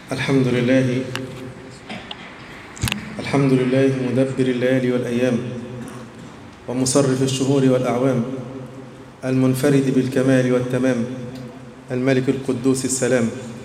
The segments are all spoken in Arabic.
الحمد لله مدبر الليالي والأيام ومصرف الشهور والأعوام، المنفرد بالكمال والتمام، الملك القدوس السلام.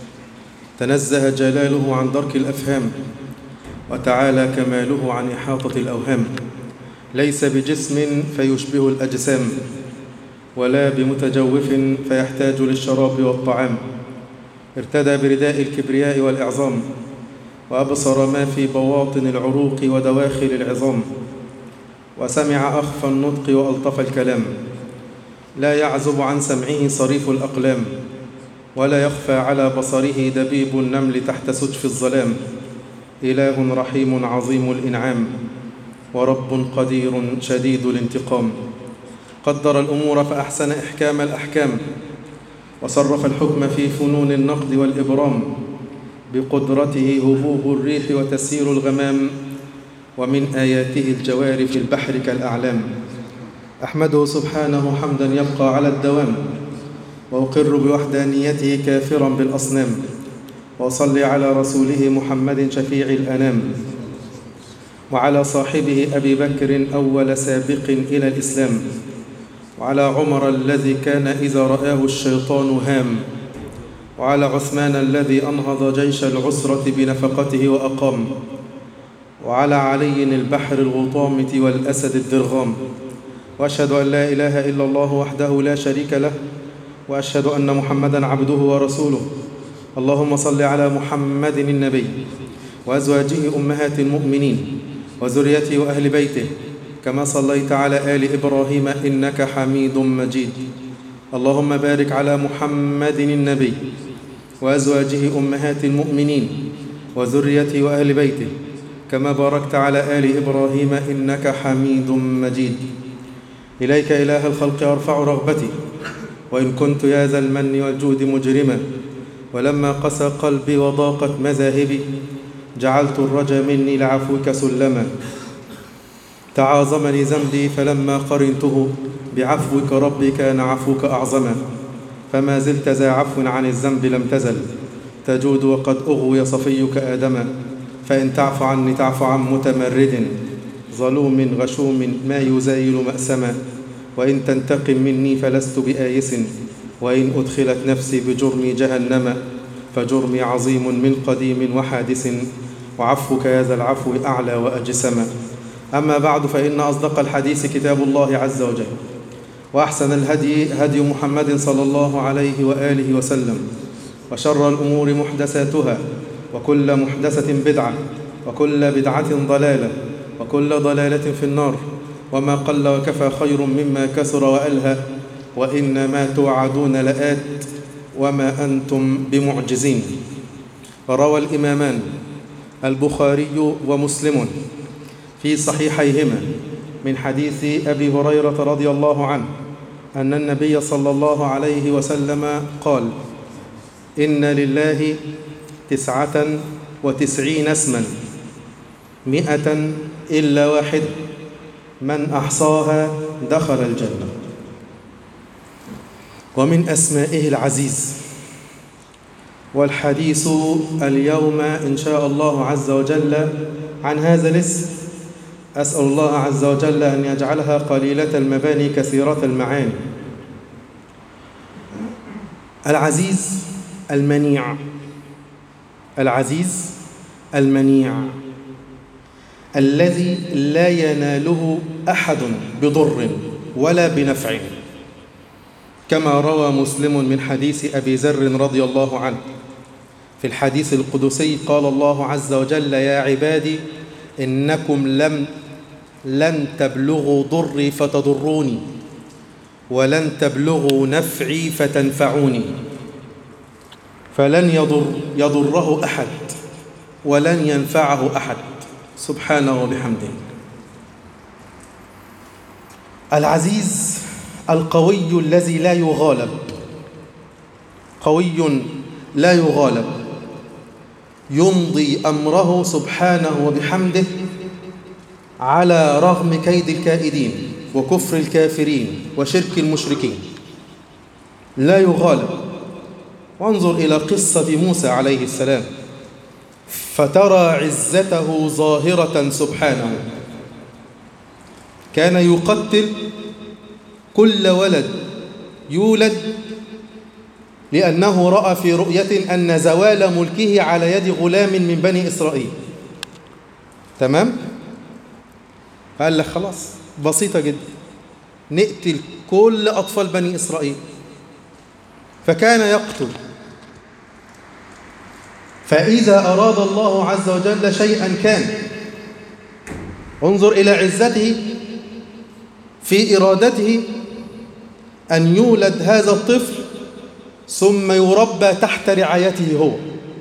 تنزه جلاله عن درك الأفهام، وتعالى كماله عن إحاطة الأوهام. ليس بجسم فيشبه الأجسام، ولا بمتجوف فيحتاج للشراب والطعام. ارتدى برداء الكبرياء والإعظام، وأبصر ما في بواطن العروق ودواخل العظام، وسمع أخفى النطق وألطف الكلام. لا يعزب عن سمعه صريف الأقلام، ولا يخفى على بصره دبيب النمل تحت سجف الظلام. إله رحيم عظيم الإنعام، ورب قدير شديد الانتقام. قدر الأمور فأحسن إحكام الأحكام، وصرف الحكم في فنون النقد والإبرام. بقدرته هبوب الريح وتسير الغمام، ومن آياته الجوار في البحر كالأعلام. أحمده سبحانه حمدا يبقى على الدوام، وأقر بوحدانيته كافرا بالأصنام. وأصلي على رسوله محمد شفيع الأنام، وعلى صاحبه أبي بكر أول سابق إلى الإسلام، وعلى عمر الذي كان إذا رآه الشيطان هام، وعلى عثمان الذي أنهض جيش العسرة بنفقته وأقام، وعلى علي البحر الغطامة والأسد الدرغام. وأشهد أن لا إله إلا الله وحده لا شريك له، وأشهد أن محمدًا عبده ورسوله. اللهم صل على محمد النبي وأزواجه أمهات المؤمنين وذريته وأهل بيته، كما صليت على آل إبراهيم إنك حميد مجيد. اللهم بارك على محمد النبي وأزواجه أمهات المؤمنين وذريته وأهل بيته، كما باركت على آل إبراهيم إنك حميد مجيد. إليك إله الخلق أرفع رغبتي، وإن كنت يا ذا المن والجود مجرما. ولما قسى قلبي وضاقت مذاهبي، جعلت الرجا مني لعفوك سلما. تعاظمني ذنبي فلما قرنته بعفوك ربي كان عفوك أعظما. فما زلت ذا عفو عن الذنب لم تزل، تجود وقد أغوي صفيك آدما. فإن تعف عني تعف عن متمرد، ظلوم غشوم ما يزايل مأسما. وإن تنتقم مني فلست بآيس، وإن أدخلت نفسي بجرمي جهنم. فجرمي عظيم من قديم وحادث، وعفوك يا ذا العفو أعلى وأجسما. أما بعد، فإن أصدق الحديث كتاب الله عز وجل، وأحسن الهدي هدي محمد صلى الله عليه وآله وسلم، وشر الأمور محدثاتها، وكل محدثة بدعة، وكل بدعة ضلالة، وكل ضلالة في النار. وما قل وكفى خير مما كثر وألهى، وإنما توعدون لآت وما أنتم بمعجزين. روى الإمامان البخاري ومسلم في صحيحيهما من حديث أبي هريرة رضي الله عنه أن النبي صلى الله عليه وسلم قال: إن لله 99 اسما 100 إلا واحد، من أحصاها دخل الجنة. ومن أسمائه العزيز. والحديث اليوم إن شاء الله عز وجل عن هذا الاسم. أسأل الله عز وجل أن يجعلها قليلة المباني كثيرة المعاني. العزيز المنيع، العزيز المنيع الذي لا يناله أحد بضر ولا بنفع، كما روى مسلم من حديث أبي ذر رضي الله عنه في الحديث القدسي: قال الله عز وجل: يا عبادي إنكم لن تبلغوا ضري فتضروني، ولن تبلغوا نفعي فتنفعوني. فلن يضره أحد ولن ينفعه أحد، سبحانه وبحمده. العزيز القوي الذي لا يغالب، قوي لا يغالب، يمضي أمره سبحانه وبحمده على رغم كيد الكائدين وكفر الكافرين وشرك المشركين، لا يغالب. وانظر إلى قصة موسى عليه السلام فترى عزته ظاهرة سبحانه. كان يقتل كل ولد يولد لأنه رأى في رؤية أن زوال ملكه على يد غلام من بني إسرائيل. تمام؟ قال لك خلاص بسيطة جدا، نقتل كل أطفال بني إسرائيل. فكان يقتل، فإذا أراد الله عز وجل شيئا كان. انظر إلى عزته في إرادته أن يولد هذا الطفل ثم يربى تحت رعايته هو.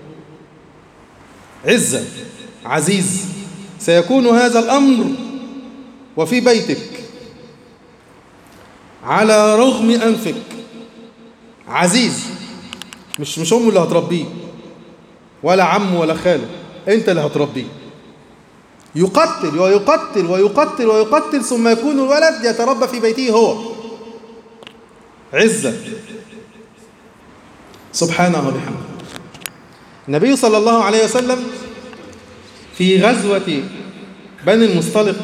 عزة، عزيز، سيكون هذا الأمر وفي بيتك على رغم أنفك. عزيز، مش أمه اللي هتربيه ولا عمه ولا خاله، أنت اللي هتربيه. يقتل ويقتل ويقتل ويقتل ثم يكون الولد يتربى في بيته هو. عزة سبحانه وبحمده. النبي صلى الله عليه وسلم في غزوة بني المصطلق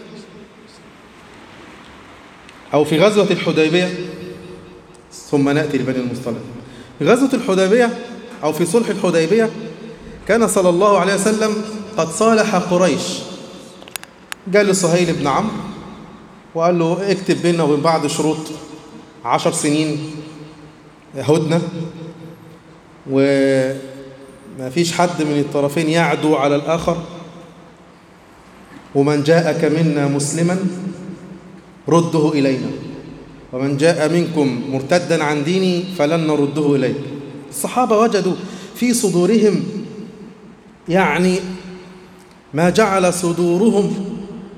أو في غزوة الحديبية، ثم نأتي لبني المصطلق. في غزوة الحديبية أو في صلح الحديبية كان صلى الله عليه وسلم قد صالح قريش. قال له سهيل بن عمرو وقال له اكتب بيننا وبين بعض شروط 10 سنين هدنة، وما فيش حد من الطرفين يعدو على الآخر، ومن جاءك منا مسلما رده إلينا، ومن جاء منكم مرتدا عن ديني فلن نرده إليك. الصحابة وجدوا في صدورهم يعني ما جعل صدورهم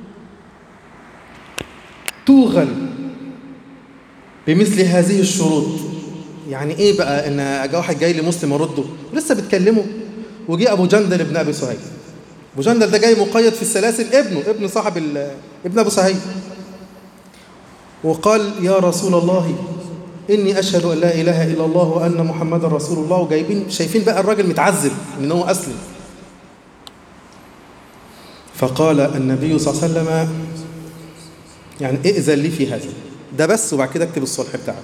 توغل بمثل هذه الشروط. يعني ايه بقى ان اجا واحد جاي لمسلم ارده؟ لسه بتكلمه وجي ابو جندل ابن ابي سهيل. ابو جندل ده جاي مقيد في السلاسل، ابن صاحب ابن ابو سهيل، وقال يا رسول الله اني اشهد ان لا اله الا الله وان محمدا رسول الله. وجايبين شايفين بقى الراجل متعذب ان هو اسلم. فقال النبي صلى الله عليه وسلم يعني ائذن لي في هذا، ده بس، وبعد كده اكتب الصلح بتاعه.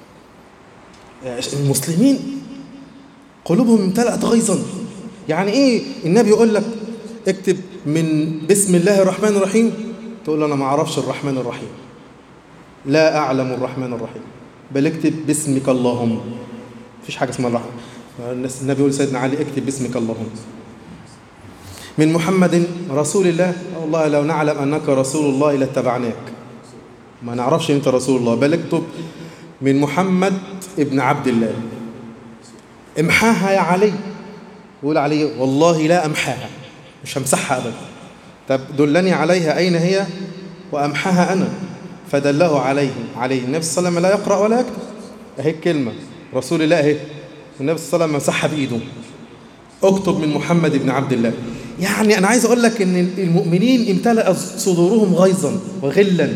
المسلمين قلوبهم امتلأت غيظا. يعني ايه النبي يقول لك اكتب من بسم الله الرحمن الرحيم، تقول له انا ما اعرفش الرحمن الرحيم، لا اعلم الرحمن الرحيم، بل اكتب باسمك اللهم. مفيش حاجه اسمها الرحمن. النبي يقول لسيدنا علي اكتب باسمك اللهم. من محمد رسول الله، والله لو نعلم انك رسول الله لاتبعناك، ما نعرفش انت رسول الله، بل اكتب من محمد ابن عبد الله. امحاها يا علي. يقول علي والله لا امحاها، مش همسحها ابدا. طب دلني عليها اين هي وامحاها انا. فدله عليه النبي صلى الله عليه وسلم لا يقرأ ولا يكتب. اهي الكلمه رسول الله اهي، النبي صلى الله عليه وسلم مسحها بايده. اكتب من محمد ابن عبد الله. يعني انا عايز اقول لك ان المؤمنين امتلأ صدورهم غيظا وغلا.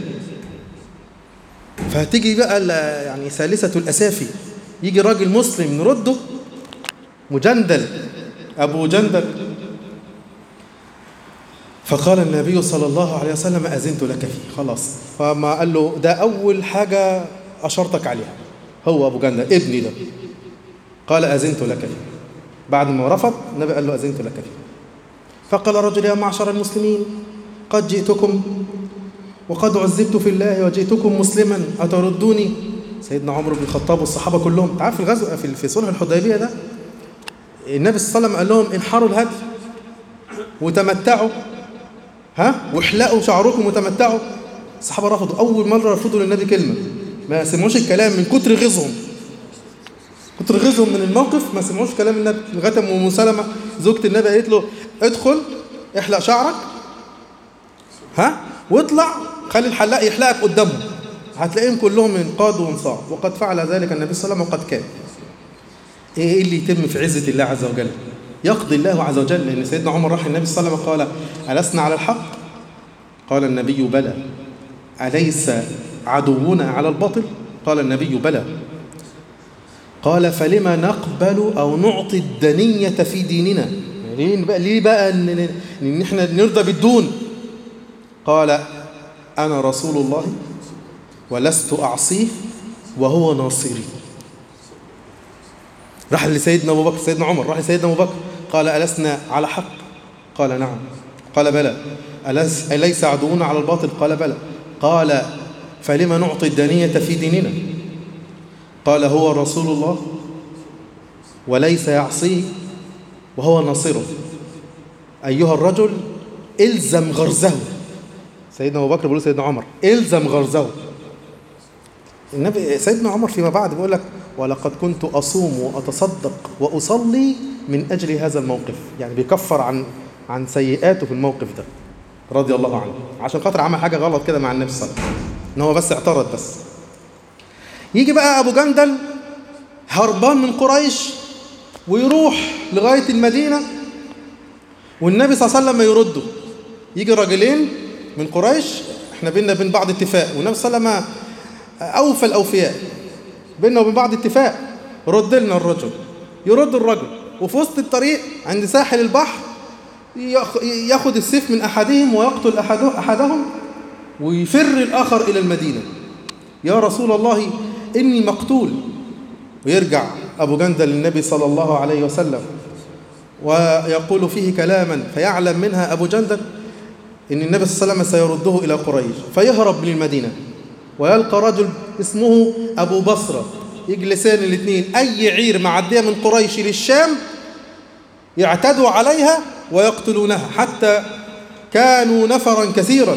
فهتيجي بقى يعني ثالثة الأسافي، يجي راجل مسلم نرده، مجندل أبو جندل. فقال النبي صلى الله عليه وسلم أذنت لك فيه. خلاص، فما قال له ده أول حاجة أشرتك عليها، هو أبو جندل ابني ده. قال أذنت لك فيه. بعد ما رفض النبي قال له أذنت لك فيه. فقال رجل يا معشر المسلمين قد جئتكم وقد عذبت في الله وجئتكم مسلما أتردوني. سيدنا عمر بن الخطاب والصحابة كلهم، تعرف في الغزو في صلح الحديبية ده النبي صلى الله عليه وسلم قال لهم انحروا الهدي وتمتعوا، واحلقوا شعركم وتمتعوا. الصحابة رفضوا، أول مرة رفضوا للنبي كلمة، ما سمعوش الكلام من كتر غيظهم، من الموقف، ما سمعوش كلام النبي. لغاية أم سلمة زوجة النبي قالت له ادخل احلق شعرك واطلع خلي الحلاق يحلقك قدامهم، هتلاقيهم كلهم انقادوا وانصاعوا. وقد فعل ذلك النبي صلى الله عليه وسلم وقد كان. ايه اللي يتم في عزة الله عز وجل؟ يقضي الله عز وجل. لأن سيدنا عمر راح النبي صلى الله عليه وسلم قال ألسنا على الحق؟ قال النبي بلى. أليس عدونا على الباطل؟ قال النبي بلى. قال فلما نقبل أو نعطي الدنية في ديننا؟ ليه بقى إن إحنا نرضى بالدون؟ قال أنا رسول الله ولست أعصيه وهو ناصري. راح لسيدنا أبو بكر، سيدنا عمر راح لسيدنا أبو بكر قال ألسنا على حق؟ قال نعم. قال بلى. أليس عدونا على الباطل؟ قال بلى. قال فلما نعطي الدنية في ديننا؟ قال هو رسول الله وليس يعصيه وهو ناصره، أيها الرجل إلزم غرزه. سيدنا أبو بكر بيقول سيدنا عمر إلزم غرزه. النبي سيدنا عمر فيما بعد بيقول لك ولقد كنت أصوم وأتصدق وأصلي من أجل هذا الموقف، يعني بيكفر عن سيئاته في الموقف ده رضي الله عنه، عشان خاطر عمل حاجة غلط كده مع النبي صلى الله عليه وسلم، إن هو بس اعترض بس. يجي بقى أبو جندل هربان من قريش ويروح لغاية المدينة، والنبي صلى الله عليه وسلم يرده. يجي راجلين من قريش، احنا بيننا بين بعض اتفاق، والنبي صلى الله عليه وسلم أوفى الأوفياء، بيننا وبين بعض اتفاق، رد لنا الرجل. يرد الرجل، وفي وسط الطريق عند ساحل البحر ياخد السيف من أحدهم ويقتل أحدهم ويفر الآخر إلى المدينة. يا رسول الله إني مقتول. ويرجع أبو جندل للنبي صلى الله عليه وسلم ويقول فيه كلاما فيعلم منها أبو جندل إن النبي صلى الله عليه وسلم سيرده إلى قريش، فيهرب من المدينة ويلقى رجل اسمه أبو بصرة، يجلسان الاثنين أي عير معدية من قريش للشام يعتدوا عليها ويقتلونها، حتى كانوا نفرا كثيرا،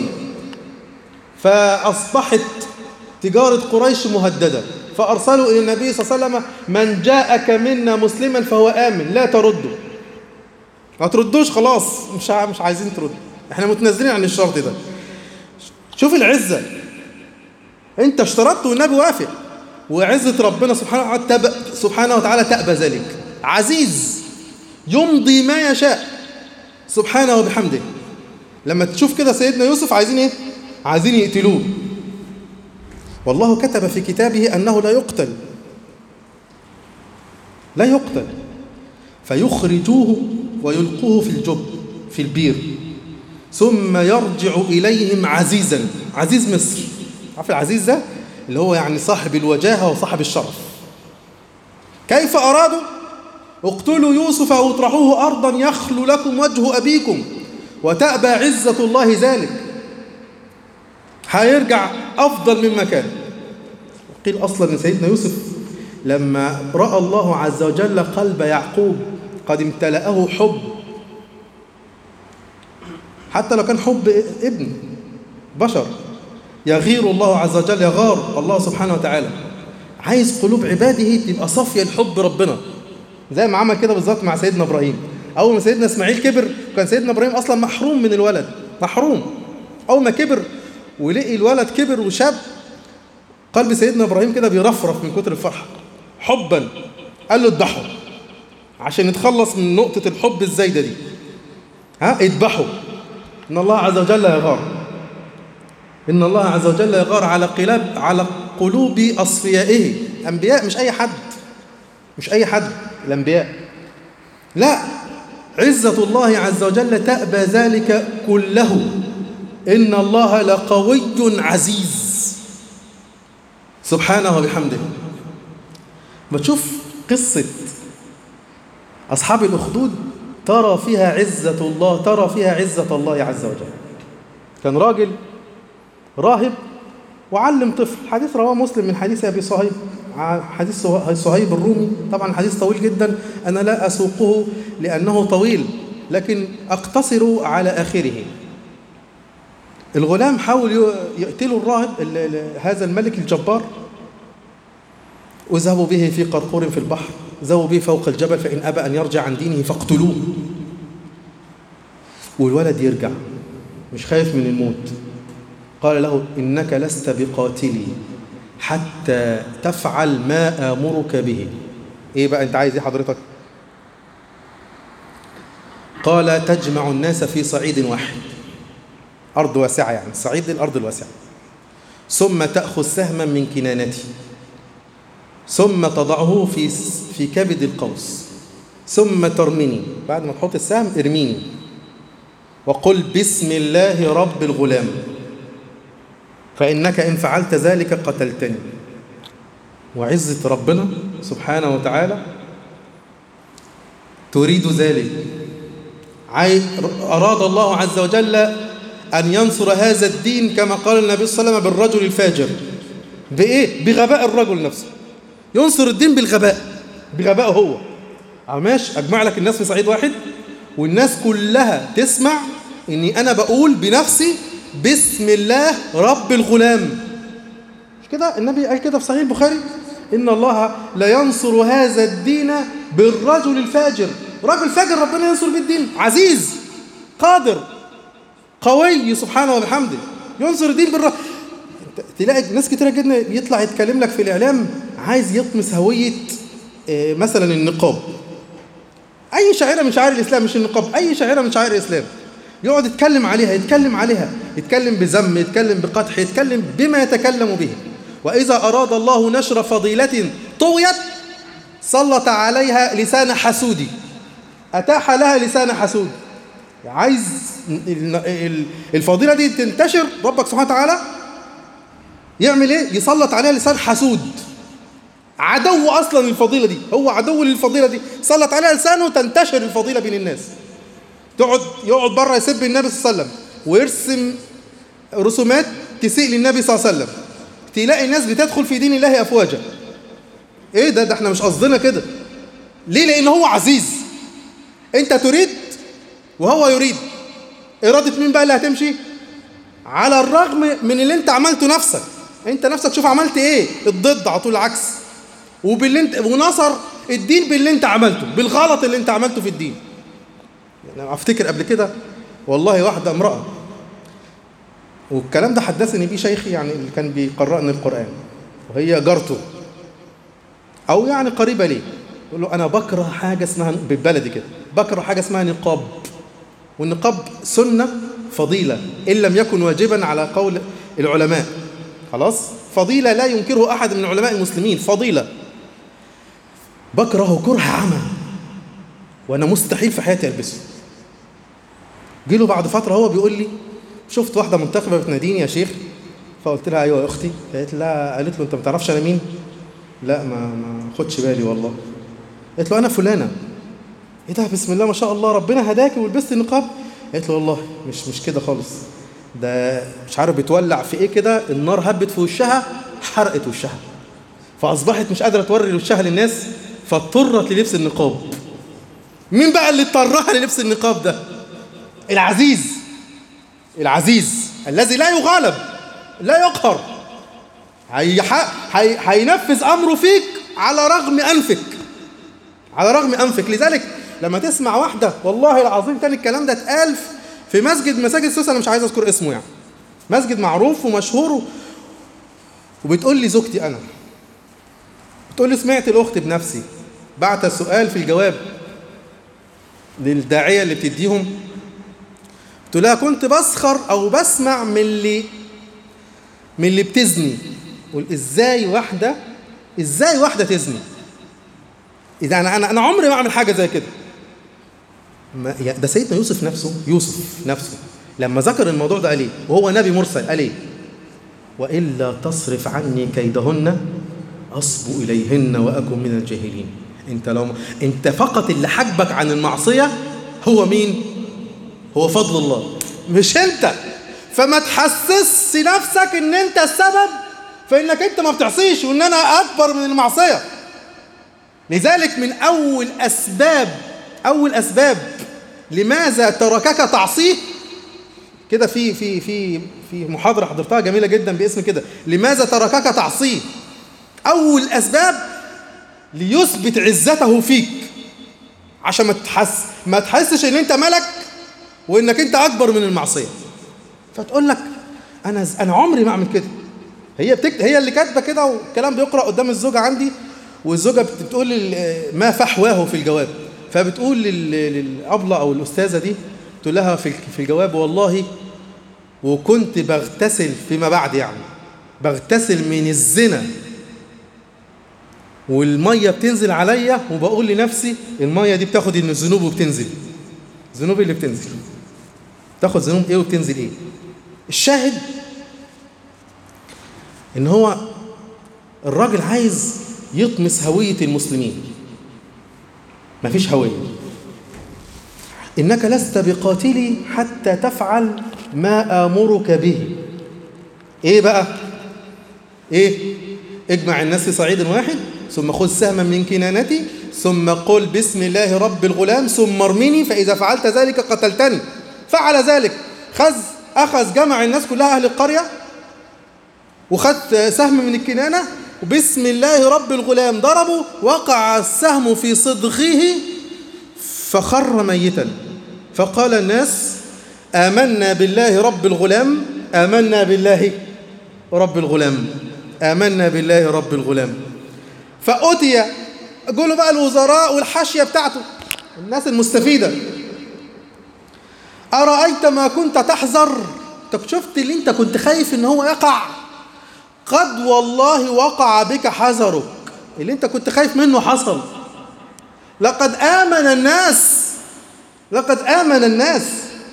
فأصبحت تجارة قريش مهددة، فأرسلوا إلى النبي صلى الله عليه وسلم من جاءك منا مسلما فهو آمن لا ترده. ما تردوش خلاص، مش عايزين ترد، احنا متنازلين عن الشرط ده. شوف العزة، انت اشترطت والنبي وافق، وعزة ربنا سبحانه وتعالى تأبى ذلك. عزيز يمضي ما يشاء سبحانه وبحمده. لما تشوف كده سيدنا يوسف عايزين ايه؟ عايزين يقتلوه، والله كتب في كتابه أنه لا يقتل، لا يقتل، فيخرجوه ويلقوه في الجب في البير، ثم يرجع إليهم عزيزا، عزيز مصر. عارف العزيز ده اللي هو يعني صاحب الوجاهة وصاحب الشرف. كيف أرادوا؟ اقتلوا يوسف أو اطرحوه أرضا يخلو لكم وجه أبيكم وتأبى عزة الله ذلك. هيرجع أفضل مما كان. قيل أصلا إن سيدنا يوسف لما رأى الله عز وجل قلب يعقوب قد امتلأه حب، حتى لو كان حب ابن بشر، يغير الله عز وجل، يغار الله سبحانه وتعالى، عايز قلوب عباده تبقى صافية لحب ربنا، زي ما عمل كده بالظبط مع سيدنا إبراهيم. أول ما سيدنا إسماعيل كبر، كان سيدنا إبراهيم أصلا محروم من الولد، محروم. أول ما كبر ولقي الولد كبر وشاب، قلب سيدنا إبراهيم كده بيرفرف من كتر الفرحة حبا، قال له اذبحوا عشان نتخلص من نقطة الحب الزايدة دي. اذبحوا، إن الله عز وجل يغار، إن الله عز وجل يغار على قلوب أصفيائه. أنبياء مش أي حد، مش أي حد الأنبياء، لا، عزة الله عز وجل تأبى ذلك كله. إن الله لقوي عزيز سبحانه وبحمده. ما تشوف قصة أصحاب الأخدود ترى فيها عزة الله، ترى فيها عزة الله عز وجل. كان راجل راهب وعلم طفل، حديث رواه مسلم من حديث أبي صهيب، حديث صهيب الرومي، طبعا الحديث طويل جدا، أنا لا أسوقه لأنه طويل لكن أقتصر على آخره. الغلام حاول يقتلوا الراهب هذا الملك الجبار، وذهبوا به في قرقور في البحر، ذهبوا به فوق الجبل، فإن أبى أن يرجع عن دينه فاقتلوه. والولد يرجع مش خايف من الموت، قال له إنك لست بقاتلي حتى تفعل ما آمرك به. إيه بقى أنت عايز إيه حضرتك؟ قال تجمع الناس في صعيد واحد، أرض واسعة، يعني صعيد الأرض الواسعة، ثم تأخذ سهما من كنانتي ثم تضعه في كبد القوس، ثم ترمني، بعد ما تحط السهم ارميني، وقل بسم الله رب الغلام، فإنك إن فعلت ذلك قتلتني. وعزة ربنا سبحانه وتعالى تريد ذلك. أراد الله عز وجل أن ينصر هذا الدين كما قال النبي صلى الله عليه وسلم بالرجل الفاجر. بإيه؟ بغباء الرجل نفسه. ينصر الدين بالغباء، بغباء هو. ماشي، أجمع لك الناس في صعيد واحد والناس كلها تسمع إني أنا بقول بنفسي بسم الله رب الغلام. مش كده النبي قال كده في صحيح البخاري؟ إن الله لا ينصر هذا الدين بالرجل الفاجر. رجل فاجر ربنا ينصر بالدين، عزيز قادر قوي سبحانه وبحمده، ينصر الدين بالرجل. تلاقي ناس كتيرة جدا يطلع يتكلم لك في الإعلام عايز يطمس هوية مثلا النقاب، أي شعيرة من شعائر الإسلام، مش النقاب، أي شعيرة من شعائر الإسلام، يقعد يتكلم عليها يتكلم بذم، يتكلم بقدح، يتكلم بما يتكلم به. وإذا أراد الله نشر فضيلة طويت سلط عليها لسان حسودي، أتاح لها لسان حسود. عايز الفضيلة دي تنتشر، ربك سبحانه وتعالى يعمل إيه؟ يسلط عليها لسان حسود، عدو أصلا الفضيلة دي، هو عدو للفضيلة دي، سلط عليها لسانه تنتشر الفضيلة بين الناس. يقعد بره يسب النبي صلى الله عليه وسلم ويرسم رسومات تسيء للنبي صلى الله عليه وسلم، تلاقي الناس بتدخل في دين الله أفواجا. إيه ده احنا مش قصدنا كده. ليه؟ لأن هو عزيز. أنت تريد وهو يريد. إرادة مين بقى اللي هتمشي؟ على الرغم من اللي أنت عملته نفسك. أنت نفسك شوف عملت إيه؟ الضد على طول العكس. ونصر الدين باللي أنت عملته، بالغلط اللي أنت عملته في الدين. يعني أفتكر قبل كده والله واحدة امرأة، والكلام ده حدثني بيه شيخي يعني اللي كان بيقرأني القرآن، وهي جارته أو يعني قريبة ليه، يقول له أنا بكره حاجة اسمها بالبلدي كده، بكره حاجة اسمها نقاب، والنقاب سنة فضيلة إن لم يكن واجبا على قول العلماء، خلاص فضيلة لا ينكره أحد من علماء المسلمين، فضيلة. بكره كره عمى وأنا مستحيل في حياتي ألبسه. جيله بعد فترة هو بيقول لي شفت واحدة منتخبة بتناديني يا شيخ، فقلت لها أيوة يا أختي، قالت له أنت ما تعرفش أنا مين؟ لا ما خدش بالي والله. قالت له أنا فلانة. إيه ده؟ بسم الله ما شاء الله، ربنا هداكي ولبست النقاب. قالت له والله مش كده خالص، ده مش عارف بتولع في إيه كده، النار هبت في وشها حرقت وشها، فأصبحت مش قادرة توري وشها للناس فاضطرت للبس النقاب. مين بقى اللي اضطرها للبس النقاب ده؟ العزيز الذي لا يغالب لا يقهر، هينفذ أمره فيك على رغم أنفك. لذلك لما تسمع واحدة والله العظيم كان الكلام ده اتقال في مساجد سوسة، أنا مش عايز أذكر اسمه يعني، مسجد معروف ومشهور، وبتقول لي زوجتي أنا بتقول لي سمعت الأخت بنفسي بعت السؤال في الجواب للداعية اللي بتديهم، قلت لها كنت بسخر أو بسمع من اللي بتزني، قول إزاي واحدة تزني؟ إذا أنا عمري ما أعمل حاجة زي كده. ده سيدنا يوسف نفسه لما ذكر الموضوع ده قال إيه؟ وهو نبي مرسل قال إيه؟ وإلا تصرف عني كيدهن أصب إليهن وأكن من الجاهلين. أنت فقط اللي حجبك عن المعصية هو مين؟ هو فضل الله مش أنت. فما تحسس نفسك إن أنت السبب في إنك أنت ما بتعصيش وإن أنا أكبر من المعصية. لذلك من أول أسباب لماذا تركك تعصيه كده في محاضرة حضرتها جميلة جدا باسم كده، لماذا تركك تعصيه؟ أول أسباب ليثبت عزته فيك، عشان ما تحسش إن أنت ملك وإنك أنت أكبر من المعصية. فتقول لك أنا عمري ما أعمل كده. هي اللي كاتبة كده، والكلام بيقرأ قدام الزوجة عندي، والزوجة بتقول ما فحواه في الجواب، فبتقول للأبلة أو الأستاذة دي تقول لها في الجواب والله وكنت بغتسل فيما بعد، يعني بغتسل من الزنا والمية بتنزل عليا وبقول لنفسي المية دي بتاخد الذنوب وبتنزل. ذنوب اللي بتنزل تاخد ذنوب ايه وبتنزل ايه؟ الشاهد ان هو الراجل عايز يطمس هوية المسلمين. مفيش هوية. إنك لست بقاتلي حتى تفعل ما آمرك به. إيه بقى؟ إيه؟ اجمع الناس في صعيد واحد، ثم خذ سهما من كنانتي، ثم قل بسم الله رب الغلام، ثم ارمني فإذا فعلت ذلك قتلتني. فعل ذلك، أخذ جمع الناس كلها أهل القرية، وخذ سهم من الكنانة، وبسم الله رب الغلام ضربه، وقع السهم في صدغه فخر ميتا. فقال الناس آمنا بالله رب الغلام، آمنا بالله رب الغلام، آمنا بالله رب الغلام. فأتي قولوا بقى الوزراء والحاشية بتاعته، الناس المستفيدة، أرأيت ما كنت تحذر؟ انت شفت اللي انت كنت خايف ان هو يقع؟ قد والله وقع بك حذرك، اللي انت كنت خايف منه حصل. لقد آمن الناس، لقد آمن الناس.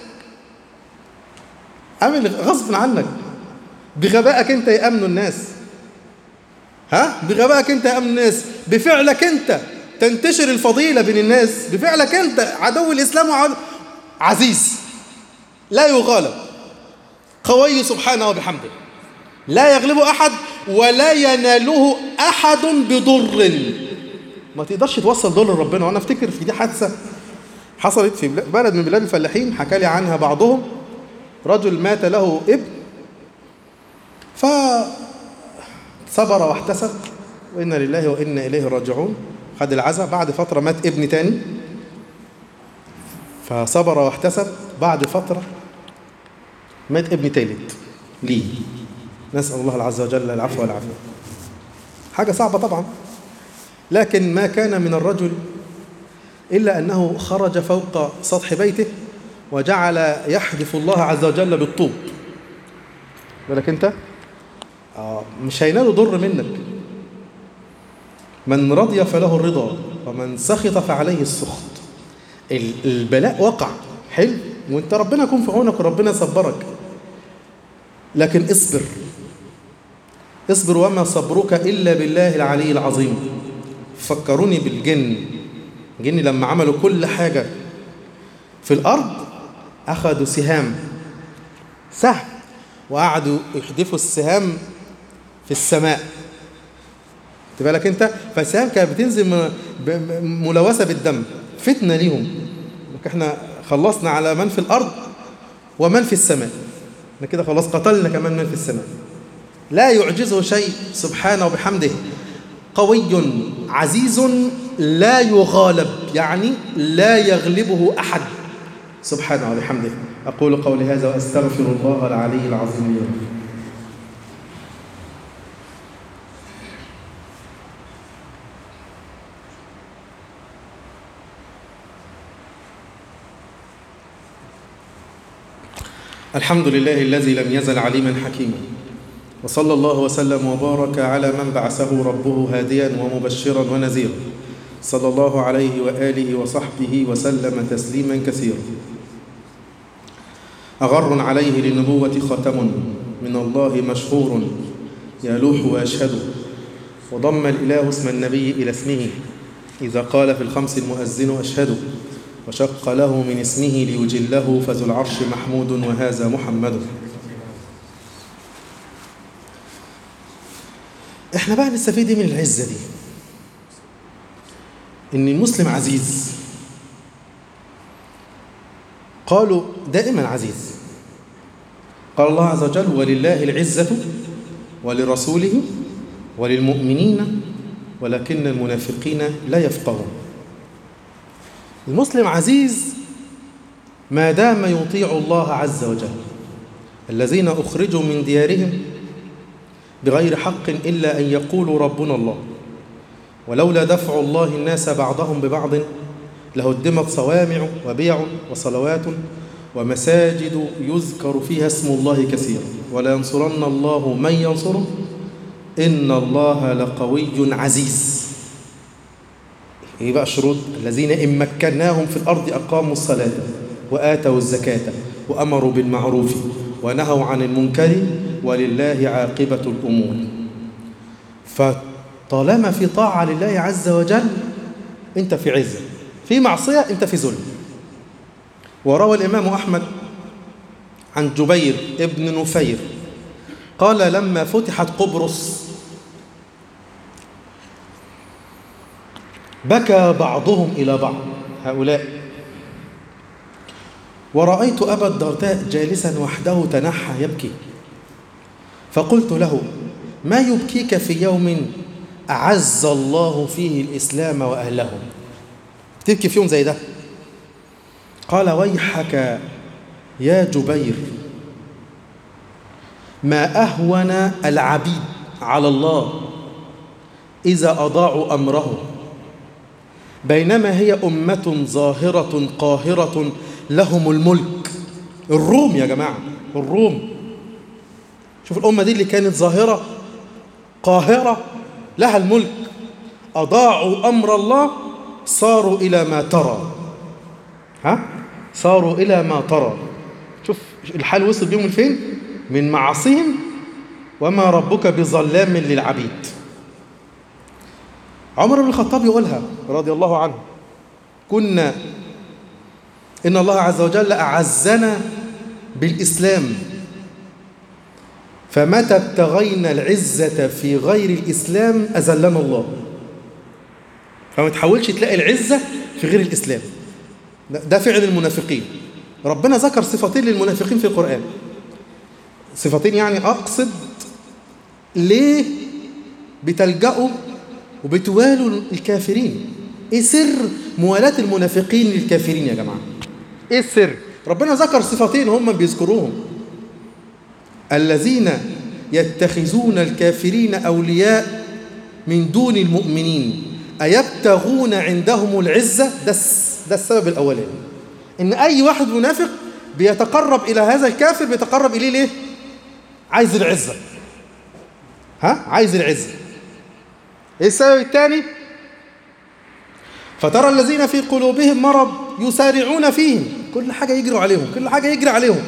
آمن غصب عنك، بغبائك انت يأمنوا الناس. بغبائك انت يأمن الناس، بفعلك انت تنتشر الفضيلة بين الناس، بفعلك انت عدو الإسلام عزيز لا يغالب، قوي سبحانه وبحمده، لا يغلب أحد ولا يناله أحد بضر. ما تقدرش توصل ضر لربنا. وأنا أفتكر في دي حادثة حصلت في بلد من بلاد الفلاحين، حكى لي عنها بعضهم. رجل مات له ابن، فصبر واحتسب، وإنا لله وإنا إليه راجعون. خد العزاء، بعد فترة مات ابن تاني، فصبر واحتسب. بعد فترة مات ابن تالت ليه. نسأل الله عز وجل العفو والعافية. حاجة صعبة طبعا، لكن ما كان من الرجل إلا أنه خرج فوق سطح بيته وجعل يحدف الله عز وجل بالطوب. بالك أنت مش هيناله ضر منك. من رضي فله الرضا ومن سخط فعليه السخط. البلاء وقع حلو، وانت ربنا يكون في عونك وربنا يصبرك، لكن اصبر اصبر وما صبرك إلا بالله العلي العظيم. فكروني بالجن. الجن لما عملوا كل حاجة في الأرض، أخذوا سهم وقعدوا يحدفوا السهام في السماء. تبالك انت، فالسهام كانت بتنزل ملوثة بالدم، فتنة ليهم. احنا خلصنا على من في الأرض ومن في السماء، احنا كده خلاص قتلنا كمان من في السماء. لا يعجزه شيء سبحانه وبحمده، قوي عزيز لا يغالب، يعني لا يغلبه أحد سبحانه وبحمده. أقول قولي هذا وأستغفر الله العلي العظيم لي. الحمد لله الذي لم يزل عليما حكيما، وصلى الله وسلم وبارك على من بعثه ربه هاديا ومبشرا ونذيرا، صلى الله عليه وآله وصحبه وسلم تسليما كثيرا. أغر عليه للنبوة ختم من الله مشهور يلوح ويشهد، وضم الإله اسم النبي إلى اسمه إذا قال في الخمس المؤذن أشهد، وشق له من اسمه ليجله فذو العرش محمود وهذا محمد. احنا بقى نستفيد من العزة دي، ان المسلم عزيز. قالوا دائما عزيز. قال الله عز وجل ولله العزة ولرسوله وللمؤمنين ولكن المنافقين لا يفقهون. المسلم عزيز ما دام يطيع الله عز وجل. الذين أخرجوا من ديارهم بغير حق إلا أن يقولوا ربنا الله ولولا دفع الله الناس بعضهم ببعض لهدمت صوامع وبيع وصلوات ومساجد يذكر فيها اسم الله كثيرا ولا ينصرن الله من ينصره إن الله لقوي عزيز. إيه بقى الشروط؟ الذين إن مكناهم في الأرض أقاموا الصلاة وآتوا الزكاة وأمروا بالمعروف ونهوا عن المنكر ولله عاقبة الأمور. فطالما في طاعة لله عز وجل أنت في عزة، في معصية أنت في ذل. وروى الإمام أحمد عن جبير ابن نفير قال لما فتحت قبرص بكى بعضهم إلى بعض هؤلاء، ورأيت أبا الدرداء جالسا وحده تنحى يبكي، فقلت له ما يبكيك في يوم أعز الله فيه الإسلام وأهله؟ تبكي في يوم زي ده؟ قال ويحك يا جبير، ما أهون العبيد على الله إذا أضاعوا أمره، بينما هي أمة ظاهرة قاهرة لهم الملك. الروم يا جماعة، الروم، شوف الأمة دي اللي كانت ظاهرة قاهرة لها الملك، أضاعوا أمر الله صاروا إلى ما ترى. صاروا إلى ما ترى. شوف الحال وصل بيهم لفين؟ من معاصيهم وما ربك بظلام للعبيد. عمر بن الخطاب يقولها رضي الله عنه كنا إن الله عز وجل أعزنا بالإسلام، فمتى ابتغينا العزة في غير الإسلام أذلنا الله. فما تحاولش تلاقي العزة في غير الإسلام. ده فعل المنافقين. ربنا ذكر صفتين للمنافقين في القرآن، صفتين يعني أقصد ليه بتلجأوا وبتوالوا الكافرين. إيه سر موالاة المنافقين للكافرين يا جماعة؟ إيه السر؟ ربنا ذكر صفتين هم بيذكروهم: الذين يتخذون الكافرين أولياء من دون المؤمنين أيبتغون عندهم العزة. ده السبب الأولاني، إن أي واحد منافق بيتقرب إلى هذا الكافر بيتقرب إليه ليه؟ عايز العزة. عايز العزة. إيه السبب الثاني؟ فترى الذين في قلوبهم مرض يسارعون فيهم، كل حاجة يجروا عليهم، كل حاجة يجري عليهم،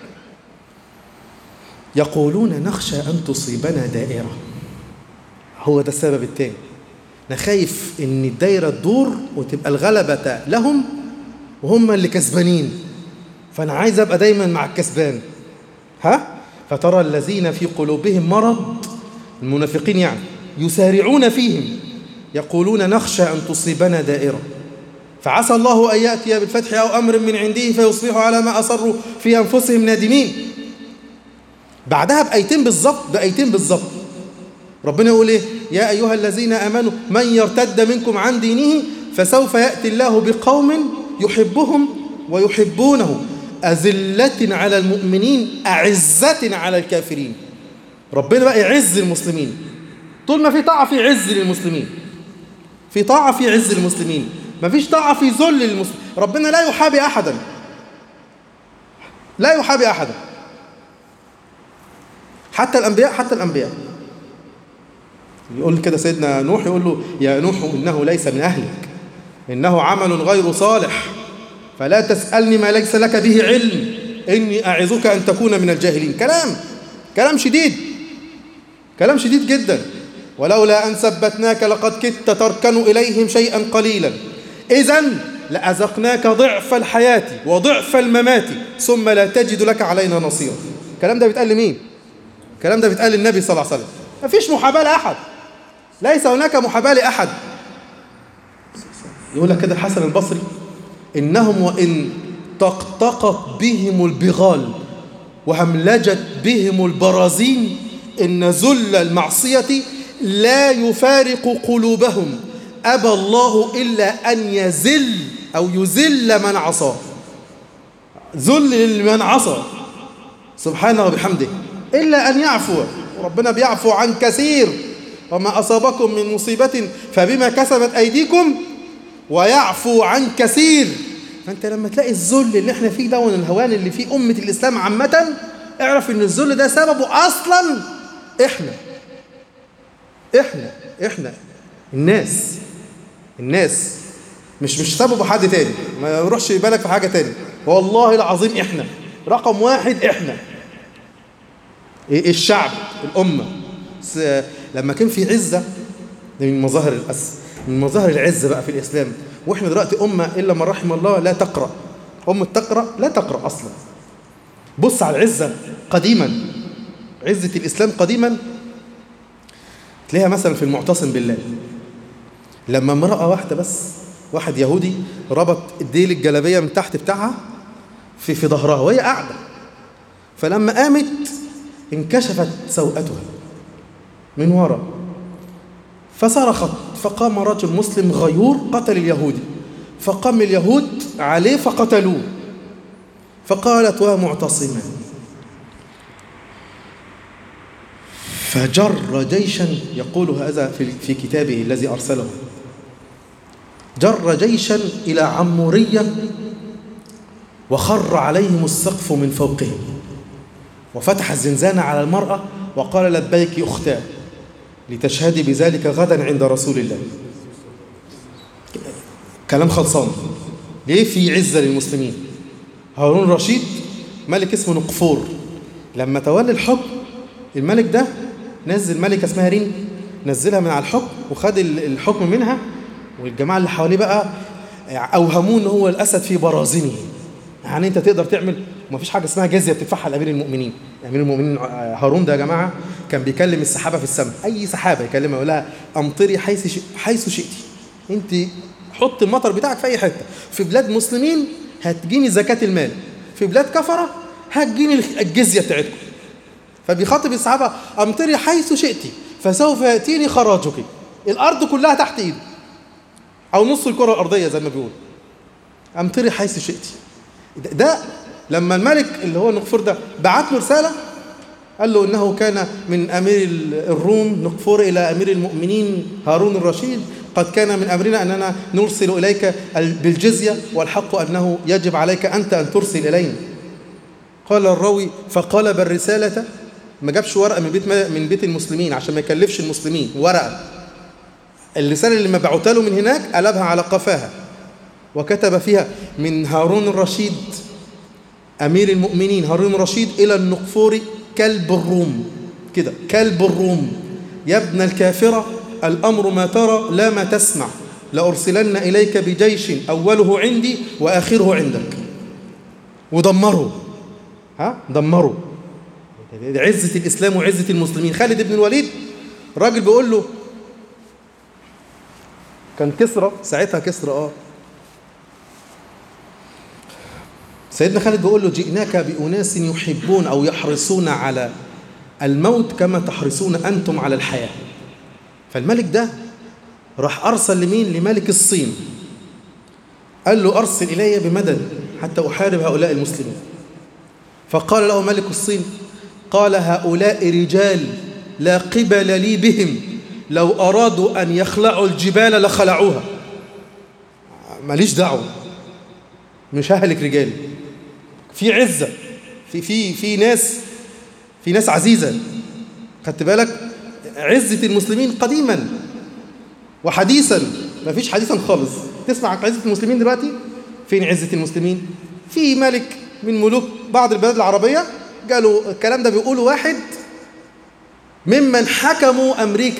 يقولون نخشى أن تصيبنا دائرة. هو ده السبب الثاني. أنا خايف إن الدائرة تدور وتبقى الغلبة لهم وهم اللي كسبانين، فأنا عايز أبقى دايما مع الكسبان. فترى الذين في قلوبهم مرض، المنافقين يعني، يسارعون فيهم يقولون نخشى أن تصيبنا دائرة فعسى الله أن يأتي بالفتح أو أمر من عنده فيصبحوا على ما أصروا في أنفسهم نادمين. بعدها بآيتين بالظبط ربنا يقول إيه؟ يا أيها الذين آمنوا من يرتد منكم عن دينه فسوف يأتي الله بقوم يحبهم ويحبونه أذلة على المؤمنين أعزة على الكافرين. ربنا بقى يعز المسلمين. طول ما في طاعة في عز للمسلمين، في طاعة في عز المسلمين، ما فيش طاعة في ذل للمسلمين. ربنا لا يحابي أحدا، لا يحابي أحدا، حتى الأنبياء. يقول كده سيدنا نوح، يقول له يا نوح إنه ليس من أهلك، إنه عمل غير صالح، فلا تسألني ما ليس لك به علم، إني أعظك أن تكون من الجاهلين. كلام شديد جدا. ولولا أن ثبتناك لقد كدت تركن إليهم شيئا قليلا إذن لأذقناك ضعف الحياة وضعف الممات ثم لا تجد لك علينا نصيرا. الكلام ده بيتقال لمين؟ الكلام ده بيتقال للنبي صلى الله عليه وسلم. ما فيش محاباة لأحد، ليس هناك محاباة لأحد. يقول لك كده الحسن البصري: إنهم وإن طقطقت بهم البغال وهملجت بهم البرازين إن ذل المعصية لا يفارق قلوبهم، أبى الله إلا أن يذل من عصاه. ذل لمن عصى سبحانه وبحمده، إلا أن يعفو. وربنا بيعفو عن كثير، وما أصابكم من مصيبة فبما كسبت أيديكم ويعفو عن كثير. فأنت لما تلاقي الذل اللي احنا فيه ده والهوان اللي فيه أمة الإسلام عامة، اعرف إن الذل ده سببه أصلا إحنا الناس. الناس مش سبب حد تاني، ما يروحش بالك في حاجة تاني. والله العظيم احنا رقم واحد، احنا الشعب الأمة. لما كان في عزة، من مظاهر من مظاهر العزة بقى في الإسلام. واحنا دلوقتي أمة إلا من رحم الله لا تقرأ، أمة تقرأ لا تقرأ أصلا. بص على العزة قديما، عزة الإسلام قديما تلاقيها مثلا في المعتصم بالله، لما امرأة واحدة بس، واحد يهودي ربط ديل الجلابية من تحت بتاعها في ظهرها وهي قاعدة، فلما قامت انكشفت سوءتها من وراء فصرخت، فقام رجل مسلم غيور قتل اليهودي، فقام اليهود عليه فقتلوه، فقالت ومعتصما، فجر جيشا، يقول هذا في كتابه الذي أرسله، جر جيشا إلى عمورية وخر عليهم السقف من فوقهم، وفتح الزنزانة على المرأة وقال لبيك أختاه لتشهدي بذلك غدا عند رسول الله. كلام خلصان. ليه؟ في عزة للمسلمين. هارون الرشيد ملك اسمه نقفور، لما تولى الحكم الملك ده نزل ملكة اسمها رين، نزلها من على الحكم وخد الحكم منها، والجماعة اللي حواليه بقى أوهموه إن هو الأسد في برازنه، يعني أنت تقدر تعمل، وما فيش حاجة اسمها جزية بتدفعها لأمير المؤمنين. أمير المؤمنين هارون ده يا جماعة كان بيكلم السحابة في السماء، أي سحابة يكلمها يقول لها أمطري حيث شئتي، أنت حط المطر بتاعك في أي حتة، في بلاد مسلمين هتجيني زكاة المال، في بلاد كفرة هتجيني الجزية بتاعتكم. فبيخاطب السحابة أمطري حيث شئتي فسوف يأتيني خراجك، الأرض كلها تحت إيده أو نص الكرة الأرضية زي ما بيقول، أمطري حيث شئتي. ده لما الملك اللي هو نقفور ده بعت له رسالة قال له إنه كان من أمير الروم نقفور إلى أمير المؤمنين هارون الرشيد، قد كان من أمرنا أننا نرسل إليك بالجزية، والحق أنه يجب عليك أنت أن ترسل إلينا. قال الراوي فقلب الرسالة، ما جابش ورقة من بيت المسلمين عشان ما يكلفش المسلمين، ورقة الرسالة اللي ما بعتها له من هناك قلبها على قفاها وكتب فيها من هارون الرشيد أمير المؤمنين هارون الرشيد إلى النقفور كلب الروم، كده كلب الروم، يا ابن الكافرة الأمر ما ترى لا ما تسمع، لأرسلن إليك بجيش أوله عندي وآخره عندك. ودمره، دمروا عزة الإسلام وعزة المسلمين. خالد بن الوليد راجل بيقول له، كان كسرى ساعتها، كسرى سيدنا خالد بيقول له جئناك بأناس يحبون أو يحرصون على الموت كما تحرصون أنتم على الحياة. فالملك ده راح أرسل لمين؟ لملك الصين، قال له أرسل إلي بمدد حتى أحارب هؤلاء المسلمين. فقال له ملك الصين، قال هؤلاء رجال لا قبل لي بهم، لو أرادوا أن يخلعوا الجبال لخلعوها، ماليش دعوة، مش ههلك رجالي. في عزة، في ناس عزيزة. خدت بالك؟ عزة المسلمين قديما وحديثا، ما فيش حديثا خالص. تسمع عن عزة المسلمين دلوقتي؟ فين عزة المسلمين؟ في ملك من ملوك بعض البلاد العربية قالوا الكلام ده، بيقولوا واحد ممن حكموا أمريكا،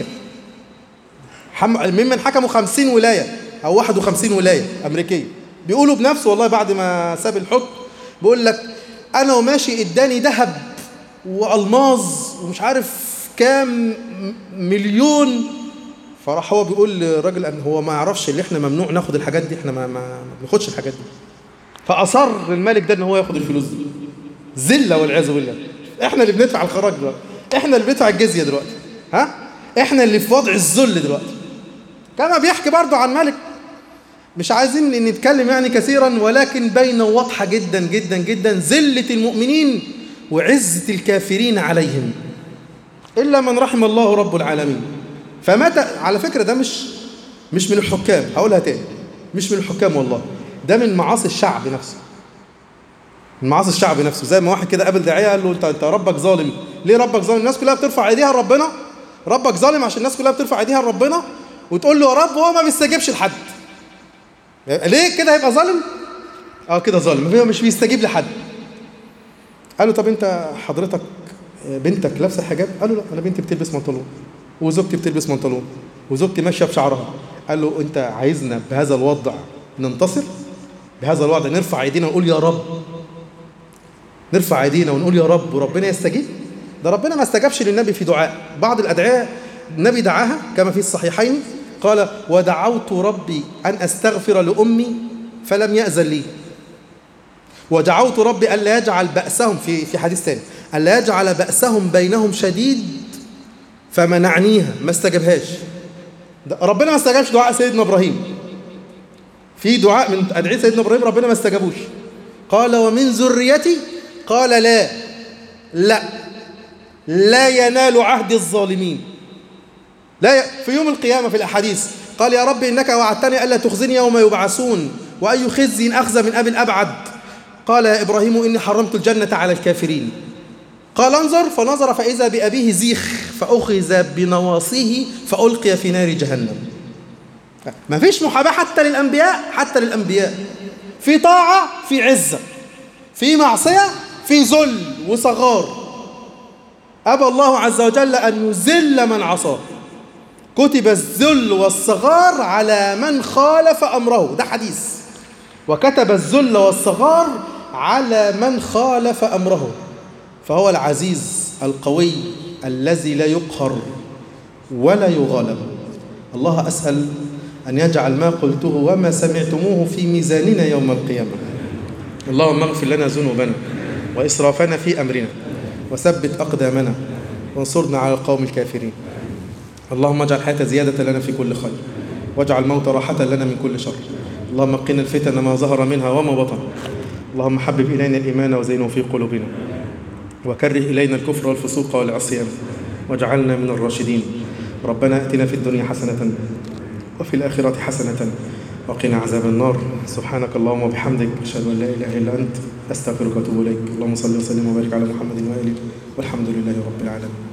ممن حكموا 50 ولاية أو 51 ولاية أمريكية، بيقولوا بنفسه والله بعد ما ساب الحكم، بيقول لك أنا وماشي إداني ذهب وألماظ ومش عارف كام مليون. فراح هو بيقول للراجل أن هو ما يعرفش اللي احنا ممنوع ناخد الحاجات دي، احنا ما بناخدش الحاجات دي. فأصر الملك ده ان هو ياخد الفلوس دي. ذلة والعياذ بالله. احنا اللي بندفع الخراج دلوقتي، احنا اللي بندفع الجزية دلوقتي، احنا اللي في وضع الذل دلوقتي. كما بيحكي برضه عن ملك، مش عايزين نتكلم يعني كثيرا، ولكن بينه واضحة جدا جدا جدا ذلة المؤمنين وعزة الكافرين عليهم، إلا من رحم الله رب العالمين. فمتى على فكرة ده مش من الحكام، هقولها تاني، مش من الحكام والله، ده من معاصي الشعب نفسه، من معاصي الشعب نفسه. زي ما واحد كده قابل داعية قال له انت ربك ظالم. ليه ربك ظالم؟ الناس كلها بترفع ايديها لربنا. ربك ظالم عشان الناس كلها بترفع ايديها لربنا، وتقول له يا رب وهو ما بيستجيبش لحد. ليه كده هيبقى ظالم؟ كده ظالم، هو مش بيستجيب لحد. قال له طب انت حضرتك بنتك لابسه حجاب؟ قال له لا، انا بنتي بتلبس بنطلون وزوجتي بتلبس بنطلون وزوجتي ماشيه بشعرها. قال له انت عايزنا بهذا الوضع ننتصر؟ بهذا الوضع نرفع ايدينا ونقول يا رب؟ نرفع ايدينا ونقول يا رب وربنا يستجيب؟ ده ربنا ما استجابش للنبي في دعاء. بعض الادعية النبي دعاها كما في الصحيحين، قال ودعوت ربي ان استغفر لامي فلم يأذن لي، ودعوت ربي الا يجعل بأسهم في حديث ثاني الا يجعل بأسهم بينهم شديد فمنعنيها، ما استجابهاش. ربنا ما استجابش دعاء سيدنا ابراهيم. في دعاء من ادعية سيدنا ابراهيم ربنا ما استجابوش. قال ومن ذريتي، قال لا ينال عهد الظالمين. في يوم القيامة في الأحاديث قال يا رب إنك وعدتني ألا تخزني يوم يبعثون وأي خزي أخذ من أبي الأبعد. قال يا إبراهيم إني حرمت الجنة على الكافرين. قال انظر، فنظر فإذا بأبيه زيخ فأخذ بنواصيه فألقي في نار جهنم. ما فيش محاباة حتى للأنبياء، في طاعة في عزة، في معصية في ذل وصغار. أبى الله عز وجل أن يذل من عصاه. كتب الذل والصغار على من خالف أمره، ده حديث. وكتب الذل والصغار على من خالف أمره. فهو العزيز القوي الذي لا يقهر ولا يغالب. الله أسأل أن يجعل ما قلته وما سمعتموه في ميزاننا يوم القيامة. اللهم اغفر لنا ذنوبنا وإسرافنا في أمرنا وثبت أقدامنا وانصرنا على القوم الكافرين. اللهم اجعل الحياة زيادة لنا في كل خير واجعل الموت راحة لنا من كل شر. اللهم قنا الفتن ما ظهر منها وما بطن. اللهم حبب إلينا الإيمان وزينه في قلوبنا وكره إلينا الكفر والفسوق والعصيان واجعلنا من الراشدين. ربنا آتنا في الدنيا حسنة وفي الآخرة حسنة وقنا عذاب النار. سبحانك اللهم وبحمدك أشهد أن لا إله إلا أنت أستغفرك وأتوب إليك. اللهم صل وسلم وبارك على محمد وآله والحمد لله رب العالمين.